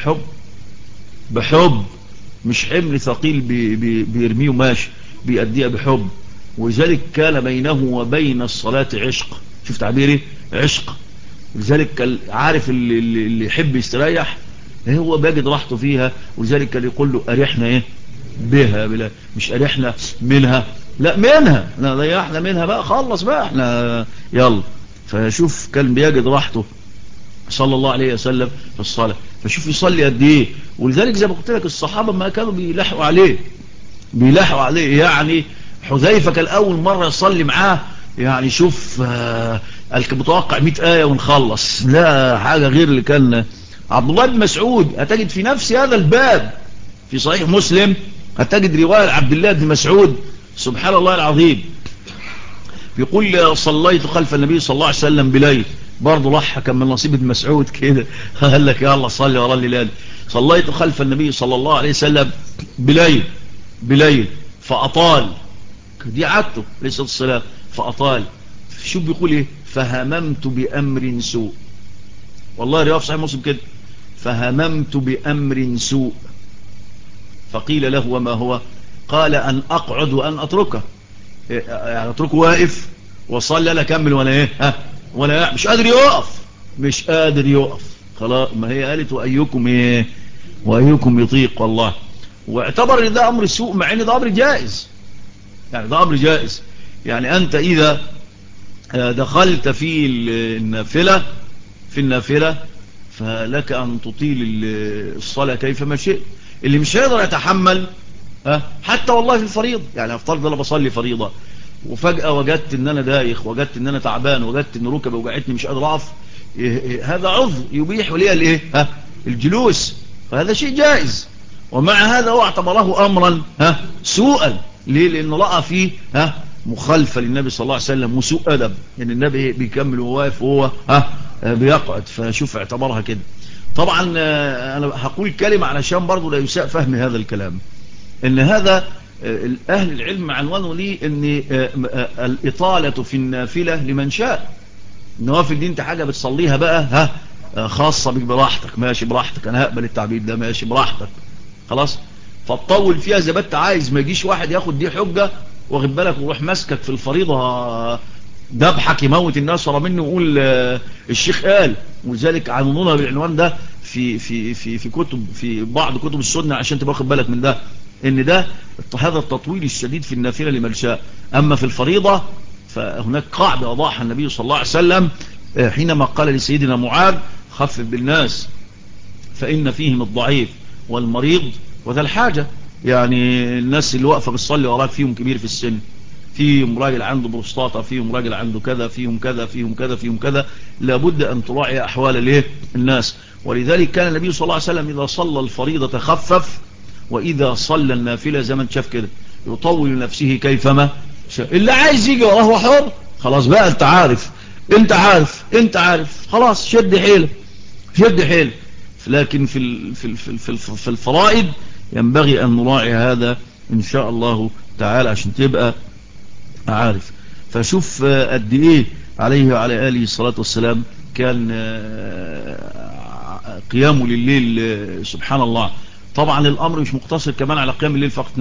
بحب، مش حمل ثقيل بيرميه ماشي، بيأديها بحب. ولذلك كان بينه وبين الصلاة عشق. شوف تعبيري؟ عشق. لذلك عارف اللي يحب يستريح هو بيجد راحته فيها. ولذلك كان يقول له أريحنا ايه بها، بلا مش أريحنا منها، لا منها، لا ضيحنا منها بقى، خلص بقى احنا يلا. فشوف كان بيجد راحته صلى الله عليه وسلم في الصلاة. فشوف يصلي قد ايه. ولذلك زي ما قلت لك الصحابة ما كانوا بيلحقوا عليه. يعني حذيفة كان أول مرة يصلي معاه، يعني شوف متوقع 100 آية ونخلص، لا حاجة غير اللي كان. عبد الله بن مسعود هتجد في نفس هذا الباب في صحيح مسلم، هتجد رواية عبد الله بن مسعود، سبحان الله العظيم، بيقول صليت خلف النبي صلى الله عليه وسلم بليل. برضه راح كان من نصيب ابن مسعود كده قال لك يلا صلي ورا الليل. صليت خلف النبي صلى الله عليه وسلم بليل فأطال، دي عادته ليس الصلاة، فأطال. شوف بيقول ايه؟ فهممت بأمر سوء. والله رواية في صحيح مسلم كده، فهممت بأمر سوء فقيل له وما هو؟ قال أن أقعد وأن أتركه، يعني أتركه واقف وصلي أنا أكمل ولا إيه؟ ولا مش قادر يقف، مش قادر يقف خلاص. ما هي قالت وأيكم إيه؟ وأيكم يطيق. والله واعتبر ان ده أمر سوء، مع ان ده أمر جائز، يعني ده أمر جائز. يعني أنت إذا دخلت في النافلة فلك أن تطيل الصلاة كيفما شئت. اللي مش هيقدر يتحمل حتى والله في الفريضة، يعني افترض انا بصلي فريضة وفجأة وجدت ان انا دايخ، وجدت ان انا تعبان، وجدت ان ركبي وجعتني مش قادر اقف، هذا عذر يبيح لي الايه؟ الجلوس، فهذا شيء جائز. ومع هذا هو اعتبره امرا سوءا. ليه؟ لانه رأى فيه مخالفة للنبي صلى الله عليه وسلم وسوء ادب، ان النبي بيكمل وواقف وهو بيقعد، فشوف اعتبرها كده. طبعا انا هقول كلمة علشان برضو لا يساء فهم هذا الكلام، ان هذا اهل العلم عنوانه ليه ان الاطالة في النافلة لمن شاء. النوافل دي انت حاجة بتصليها بقى خاصة بك براحتك، ماشي براحتك، انا هقبل التعبير ده، ماشي براحتك خلاص. فتطول فيها زي ما انت عايز، ما يجيش واحد ياخد دي حجة واخد بالك ويروح ماسكك في الفريضة دبحك يموت الناس ورا منه ويقول الشيخ قال. ولذلك عنونا بالعنوان ده في كتب، في بعض كتب السنة، عشان تبقى واخد بالك من ده، ان ده هذا التطويل الشديد في النافلة لمن شاء. اما في الفريضة فهناك قاعدة وضعها النبي صلى الله عليه وسلم حينما قال لسيدنا معاذ خفف بالناس فإن فيهم الضعيف والمريض وذا الحاجة. يعني الناس اللي واقفة بتصلي وراك فيهم كبير في السن، فيهم راجل عنده بروستاتا، فيهم راجل عنده كذا، فيهم كذا فيهم كذا فيهم كذا، لابد أن تراعي أحوال الايه؟ الناس. ولذلك كان النبي صلى الله عليه وسلم إذا صلى الفريضة خفف، وإذا صلى النافلة زي ما انت شاف كده يطول نفسه كيفما شاء. اللي عايز يجي وراه هو حر، خلاص بقى انت عارف، انت عارف خلاص، شد حيلك شد حيلك. لكن في الفرائض ينبغي أن نراعي هذا إن شاء الله تعالى عشان تبقى عارف. فشوف قد إيه عليه وعلى آله الصلاة والسلام كان قيامه لليل سبحان الله. طبعا الأمر مش مقتصر كمان على قيام الليل فقط،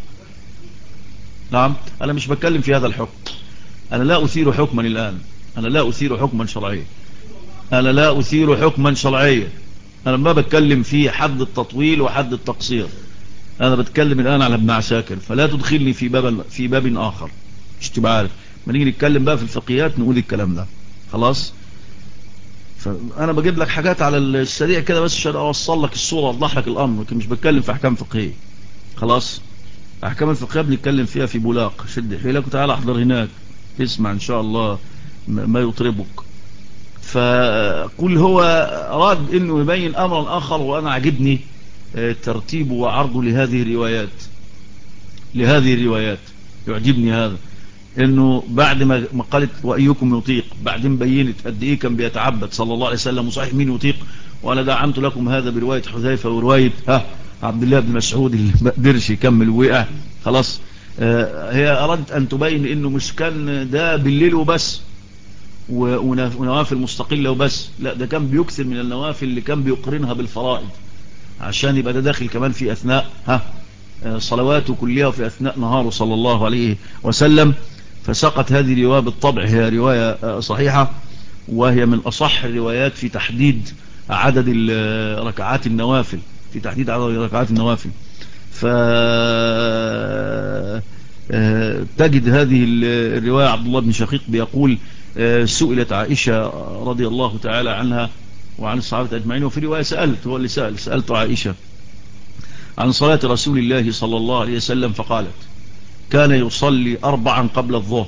نعم أنا مش بتكلم في هذا الحكم، أنا لا أثير حكما الآن، أنا لا أثير حكما شرعيا، أنا لا أثير حكما شرعيا، أنا ما بتكلم في حد التطويل وحد التقصير، أنا بتكلم الآن على ابن عساكر، فلا تدخلني في باب آخر مش تبقى عارف. ما نيجي نتكلم بقى في الفقهيات نقول الكلام ده خلاص. فأنا بجيب لك حاجات على السريع كده بس عشان أوصل لك الصورة، أوضح لك الأمر، لكن مش بتكلم في أحكام فقهية خلاص. أحكام الفقهية بنتكلم فيها في بولاق، شد حيلك وتعالى احضر هناك اسمع إن شاء الله ما يطربك. فقل هو أراد أنه يبين أمرا آخر، وأنا عجبني ترتيبه وعرضه لهذه الروايات يعجبني هذا، انه بعد ما قالت وأيكم يطيق، بعدين بينت قد ايه كان بيتعبد صلى الله عليه وسلم، وصحيح مين يطيق. وانا دعمت لكم هذا برواية حذيفة ورواية عبد الله بن مسعود اللي ما قدرش يكمل ووقع خلاص. هي أردت أن تبين انه مش كان ده بالليل وبس ونوافل مستقلة وبس، لا ده كان بيكثر من النوافل اللي كان بيقرنها بالفرائض، عشان يبقى ده داخل كمان في أثناء صلواته كلها وفي أثناء نهاره صلى الله عليه وسلم. فسقط هذه الرواية بالطبع، هي رواية صحيحة، وهي من أصح الروايات في تحديد عدد ركعات النوافل، تجد هذه الرواية عبد الله بن شقيق بيقول سئلت عائشة رضي الله تعالى عنها وعن الصحابة أجمعين، وفي رواية هو اللي سألت عائشة عن صلاة رسول الله صلى الله عليه وسلم، فقالت كان يصلي 4 قبل الظهر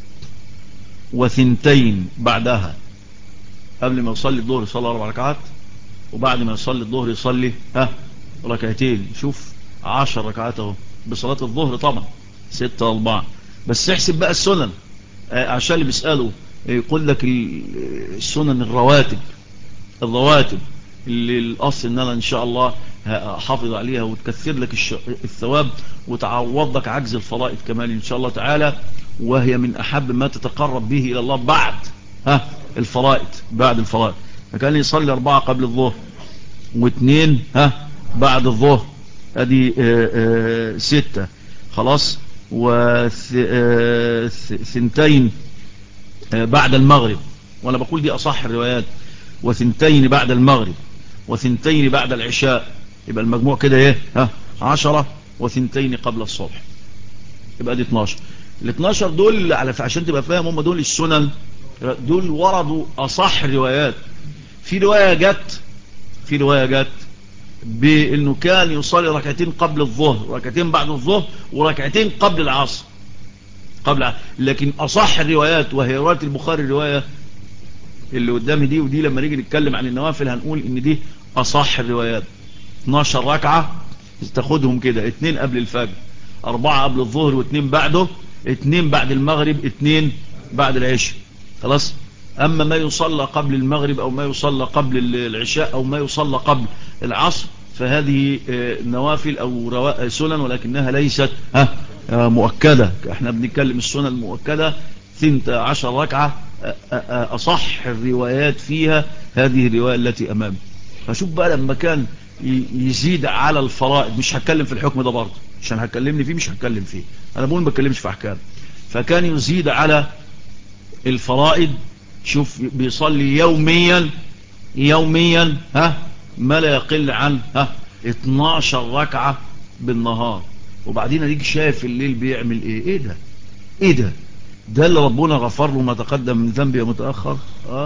و2 بعدها. قبل ما يصلي الظهر يصلي 4 ركعات، وبعد ما يصلي الظهر يصلي 2 شوف 10 ركعات اهو بصلاة الظهر، طبعا 6 و4. بس احسب بقى السنن عشان اللي بيسألوا يقول لك السنن الرواتب اللي الأصل ان انا ان شاء الله حافظ عليها وتكثر لك الثواب وتعوض لك عجز الفرائض كمان إن شاء الله تعالى، وهي من أحب ما تتقرب به إلى الله بعد الفرائض. بعد الفرائض فكان يصلي 4 قبل الظهر و2 بعد الظهر، ادي 6 خلاص، وثنتين بعد المغرب، وانا بقول دي اصح الروايات، وثنتين بعد المغرب، وثنتين بعد العشاء، يبقى المجموع كده ايه 10، وثنتين قبل الصبح، يبقى دي 12. ال 12 دول عشان تبقى فاهم هم دول السنن، دول وردوا اصح الروايات. في رواية جت بانه كان يصلي ركعتين قبل الظهر، وركعتين بعد الظهر، وركعتين قبل العصر لكن اصح الروايات وهي رواية البخاري، الرواية اللي قدامي دي، ودي لما نيجي نتكلم عن النوافل هنقول ان دي اصح الروايات. 12 ركعة تاخدهم كده، 2 قبل الفجر، 4 قبل الظهر و2 بعده، 2 بعد المغرب، 2 بعد العشاء، خلاص. اما ما يصلى قبل المغرب او ما يصلى قبل العشاء او ما يصلى قبل العصر فهذه نوافل او سنن، ولكنها ليست مؤكدة. احنا بنتكلم السنن المؤكدة 12 ركعة، اصح الروايات فيها هذه الرواية التي امامي. فشوف بقى لما كان يزيد على الفرائض، مش هتكلم في الحكم ده برضه عشان هتكلمني فيه، مش هتكلم فيه، انا بقول ما بتكلمش في احكام. فكان يزيد على الفرائض، شوف بيصلي يوميا ما لا يقل عن 12 ركعة بالنهار. وبعدين اديك شايف الليل بيعمل ايه ده اللي ربنا غفر له ما تقدم من ذنبه ومتأخر.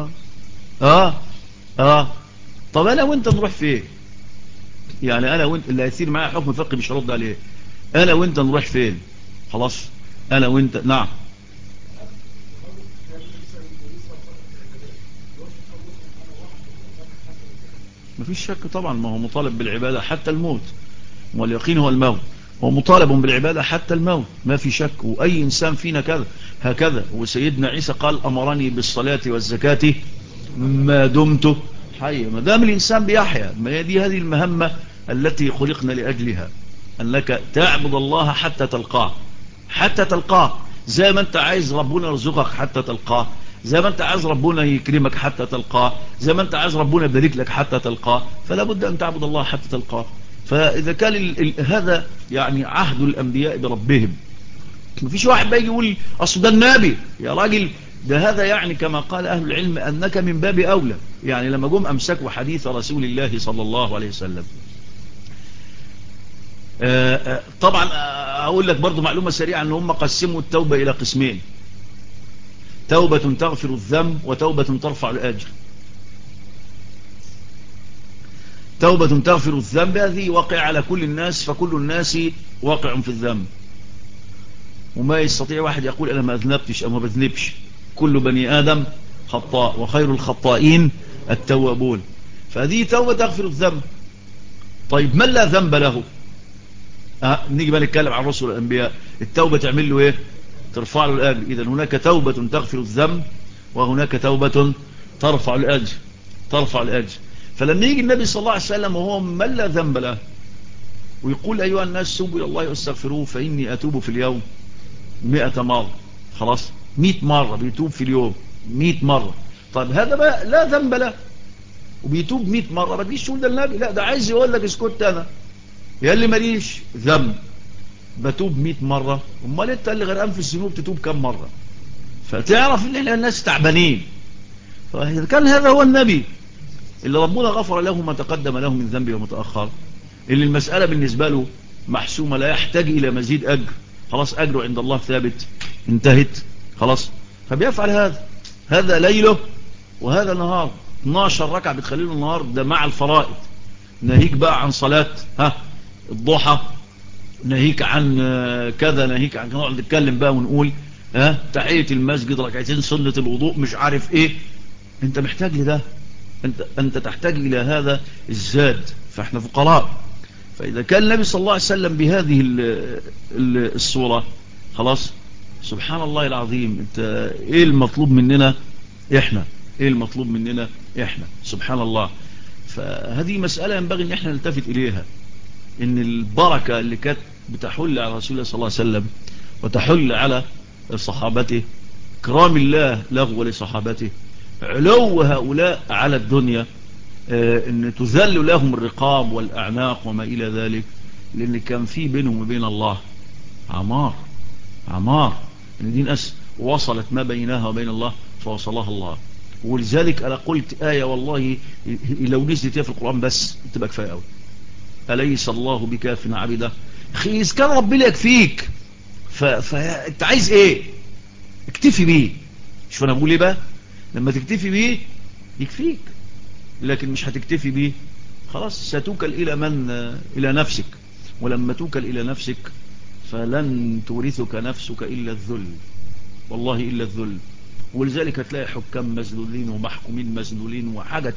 طب انا وانت نروح فين؟ يعني انا وانت اللي هيصير معايا حكم فقهي مش هرد عليه، انا وانت نروح فين؟ خلاص انا وانت نعم. مفيش شك طبعا، ما هو مطالب بالعبادة حتى الموت، واليقين هو الموت، هو مطالب بالعبادة حتى الموت، ما في شك. وأي إنسان فينا كذا هكذا. وسيدنا عيسى قال أمرني بالصلاة والزكاة ما دمت حيا. ما دام الإنسان بيحيا، ما هي دي هذه المهمة التي خلقنا لأجلها، أنك تعبد الله حتى تلقاه، زي ما أنت عايز ربنا يرزقك حتى تلقاه، زي ما أنت عايز ربنا يكرمك حتى تلقاه، زي ما أنت عايز ربنا يبارك لك حتى تلقاه، فلا بد أن تعبد الله حتى تلقاه. فإذا كان هذا يعني عهد الأنبياء بربهم، مفيش واحد بيجي يقول أصل ده النبي يا راجل، ده هذا يعني كما قال أهل العلم أنك من باب أولى. يعني لما جم أمسكوا حديث رسول الله صلى الله عليه وسلم، طبعا أقول لك برضو معلومة سريعة أن هم قسموا التوبة إلى قسمين: توبة تغفر الذنب، وتوبة ترفع الأجر. توبة تغفر الذنب هذه واقع على كل الناس، فكل الناس واقع في الذنب، وما يستطيع واحد يقول أنا ما أذنبتش أو ما بذنبش، كل بني آدم خطاء وخير الخطائين التوابون. فهذه توبة تغفر الذنب. طيب من لا ذنب له؟ نيجي بقى نتكلم عن الرسل والأنبياء، التوبة تعمل له إيه؟ ترفع له الأجر. إذن هناك توبة تغفر الذنب، وهناك توبة ترفع الأجر. فلما يجي النبي صلى الله عليه وسلم وهو من لا ذنب له ويقول أيها الناس توبوا إلى الله واستغفروه فإني أتوب في اليوم 100 مرة، خلاص 100 مرة بيتوب في اليوم 100 مرة. طيب هذا بقى لا ذنب له وبيتوب 100 مرة، ما تجيش تقول ده النبي، لا ده عايز يقول لك اسكت انا يا اللي ماليش ذنب بتوب 100 مرة، امال انت اللي غرقان في الذنوب تتوب كم مرة؟ فتعرف ان احنا الناس تعبانين. فاذا كان هذا هو النبي اللي ربنا غفر له ما تقدم له من ذنبه ومتأخر، اللي المسألة بالنسبة له محسومة لا يحتاج إلى مزيد أجر، خلاص أجره عند الله ثابت انتهت خلاص، فبيفعل هذا ليله وهذا نهار. 12 ركعة بتخليله النهار ده مع الفرائض، ناهيك بقى عن صلاة الضحى، ناهيك عن كذا، ناهيك عن نقعد نتكلم بقى ونقول تحية المسجد، ركعتين سنة الوضوء، مش عارف ايه. انت محتاج لده، انت تحتاج الى هذا الزاد. فاحنا فقراء. فاذا كان النبي صلى الله عليه وسلم بهذه الصورة، خلاص سبحان الله العظيم. انت ايه المطلوب مننا احنا؟ سبحان الله. فهذه مسألة ينبغي ان احنا نلتفت اليها، ان البركة اللي كانت بتحل على رسول الله صلى الله عليه وسلم وتحل على صحابته، كرام الله له ولصحابته، علو هؤلاء على الدنيا، ان تذل لهم الرقاب والأعناق وما إلى ذلك، لأن كان في بينهم وبين الله عمار ان دي ناس وصلت ما بينها وبين الله فوصلها الله. ولذلك أنا قلت آية والله لو نزلت في القرآن بس تبقى كفاية قوي، أليس الله بكاف عبده. أخي إذا كان ربنا يكفيك فأنت عايز إيه؟ اكتفي بيه. شوف أنا بقول إيه بقى، لما تكتفي بيه يكفيك، لكن مش هتكتفي بيه خلاص ستوكل إلى نفسك، ولما توكل إلى نفسك فلن تورثك نفسك إلا الذل، والله إلا الذل. ولذلك هتلاقي حكام مذلولين ومحكومين مذلولين وحاجة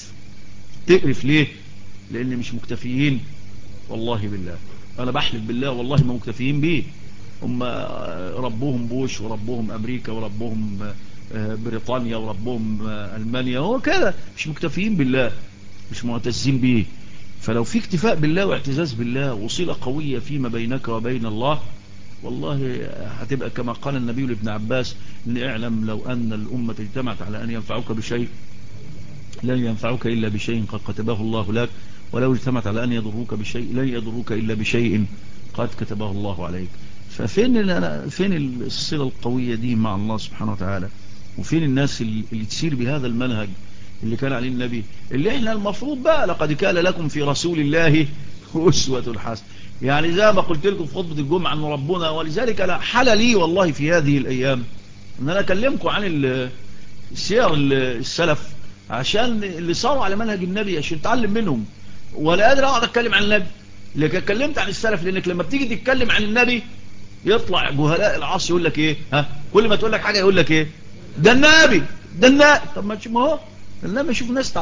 تقرف ليه؟ لأن مش مكتفيين، والله بالله أنا بحلف بالله والله ما مكتفيين بيه. هم ربهم بوش وربهم أمريكا وربهم بريطانيا وربهم ألمانيا، هو كده مش مكتفيين بالله، مش معتزين بيه. فلو في اكتفاء بالله واعتزاز بالله وصلة قوية فيما بينك وبين الله، والله هتبقى كما قال النبي لابن عباس إن اعلم لو أن الأمة اجتمعت على أن ينفعوك بشيء لن ينفعوك إلا بشيء قد كتبه الله لك، ولو اجتمعت على أن يضروك بشيء لن يضروك إلا بشيء قد كتبه الله عليك. فين الصلة القوية دي مع الله سبحانه وتعالى؟ وفين الناس اللي تسير بهذا المنهج اللي كان عليه النبي، اللي احنا المفروض بقى لقد كان لكم في رسول الله أسوة حسنة. يعني زي ما قلت لكم في خطبة الجمعة أن ربنا، ولذلك أنا حل لي والله في هذه الأيام أن أنا أكلمكم عن السير السلف، عشان اللي صاروا على منهج النبي عشان نتعلم منهم. ولا قادر أقعد أتكلم عن النبي، لكن اتكلمت عن السلف، لأنك لما بتيجي تتكلم عن النبي يطلع جهلاء العصر يقول لك إيه، كل ما تقول لك حاجة يقول لك إيه، ده النبي. طب ما هو لما اشوف ناس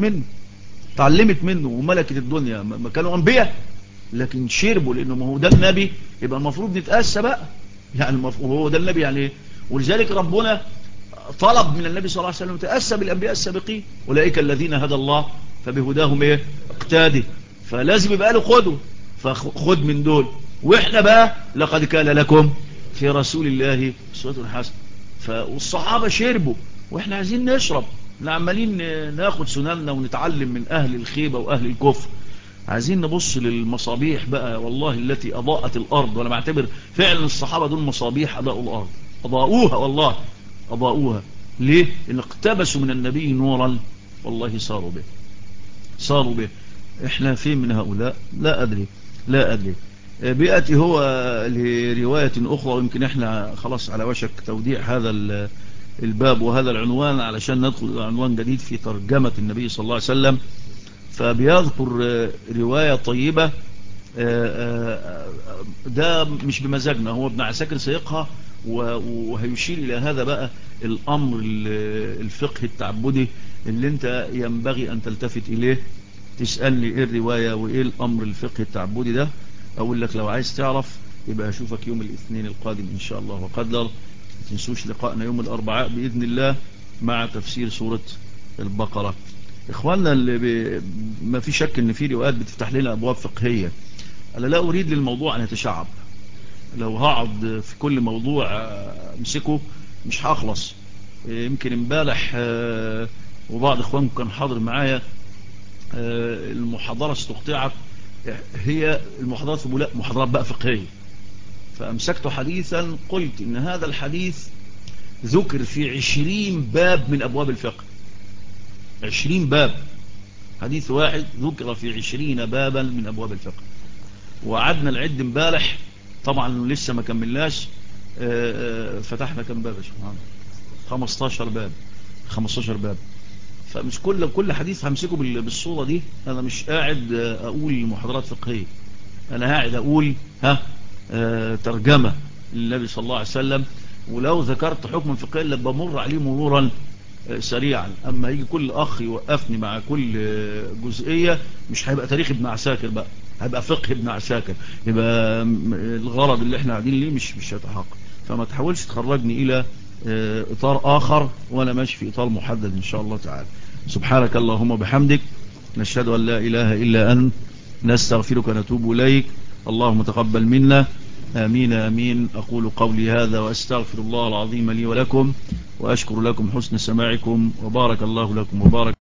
اتعلمت منه وملكت الدنيا، ما كانوا انبياء لكن شربوا، لانه ما هو ده النبي يبقى المفروض نتأسى بقى، يعني المفروض هو ده النبي يعني ايه. ولذلك ربنا طلب من النبي صلى الله عليه وسلم تأسى بالانبياء السابقين، اولئك الذين هدى الله فبهداهم ايه اقتادي، فلازم يبقى له قدوة، فخد من دول. واحنا بقى لقد كان لكم في رسول الله أسوة حسنة. والصحابة شربوا واحنا عايزين نشرب، عمالين ناخد سناننا ونتعلم من أهل الخيبة وأهل الكفر. عايزين نبص للمصابيح بقى والله التي أضاءت الأرض، وأنا بعتبر فعلا الصحابة دول مصابيح أضاءوا الأرض، أضاءوها والله أضاءوها. ليه؟ إن اقتبسوا من النبي نورا والله صاروا به. احنا فين من هؤلاء؟ لا أدري. بيأتي هو لرواية أخرى، ويمكن احنا خلاص على وشك توديع هذا الباب وهذا العنوان علشان ندخل عنوان جديد في ترجمة النبي صلى الله عليه وسلم. فبيذكر رواية طيبة، ده مش بمزاجنا، هو ابن عساكر سيقها وهيشير إلى هذا بقى الأمر الفقه التعبدي اللي انت ينبغي أن تلتفت إليه. تسألني ايه الرواية وايه الأمر الفقه التعبدي ده، أقول لك لو عايز تعرف يبقى أشوفك يوم الاثنين القادم إن شاء الله وقدر. تنسوش لقائنا يوم الأربعاء بإذن الله مع تفسير سورة البقرة. إخواننا اللي ما في شك إن في روايات بتفتح لنا أبواب فقهية. أنا لا أريد للموضوع أن يتشعب، لو هقعد في كل موضوع أمسكه مش هخلص. يمكن امبارح وبعض إخوانكم كان حاضر معايا المحاضرة استقطعت، هي المحاضرات في بولاء محاضرات بقى فقهية، فأمسكت حديثا قلت إن هذا الحديث ذكر في 20 باب من أبواب الفقه، 20 باب، حديث واحد ذكر في 20 بابا من أبواب الفقه. وعدنا العد امبارح طبعا لسه ما كملناش، فتحنا كم باب يا شيخ؟ 15 باب. فمش كل حديث همسكه بالصورة دي. أنا مش قاعد أقول محاضرات فقهية، أنا قاعد أقول ترجمة للنبي صلى الله عليه وسلم. ولو ذكرت حكم فقهي اللي بمر عليه مرورا سريعا، أما يجي كل أخ يوقفني مع كل جزئية مش هيبقى تاريخ ابن عساكر بقى، هيبقى فقه ابن عساكر، يبقى الغرض اللي احنا قاعدين ليه مش هيتحقق. فما تحاولش تخرجني إلى إطار آخر وأنا ماشي في إطار محدد إن شاء الله تعالى. سبحانك اللهم وبحمدك نشهد أن لا إله إلا أنت، نستغفرك ونتوب إليك. اللهم تقبل منا. آمين آمين. أقول قولي هذا وأستغفر الله العظيم لي ولكم، وأشكر لكم حسن سماعكم، وبارك الله لكم وبارك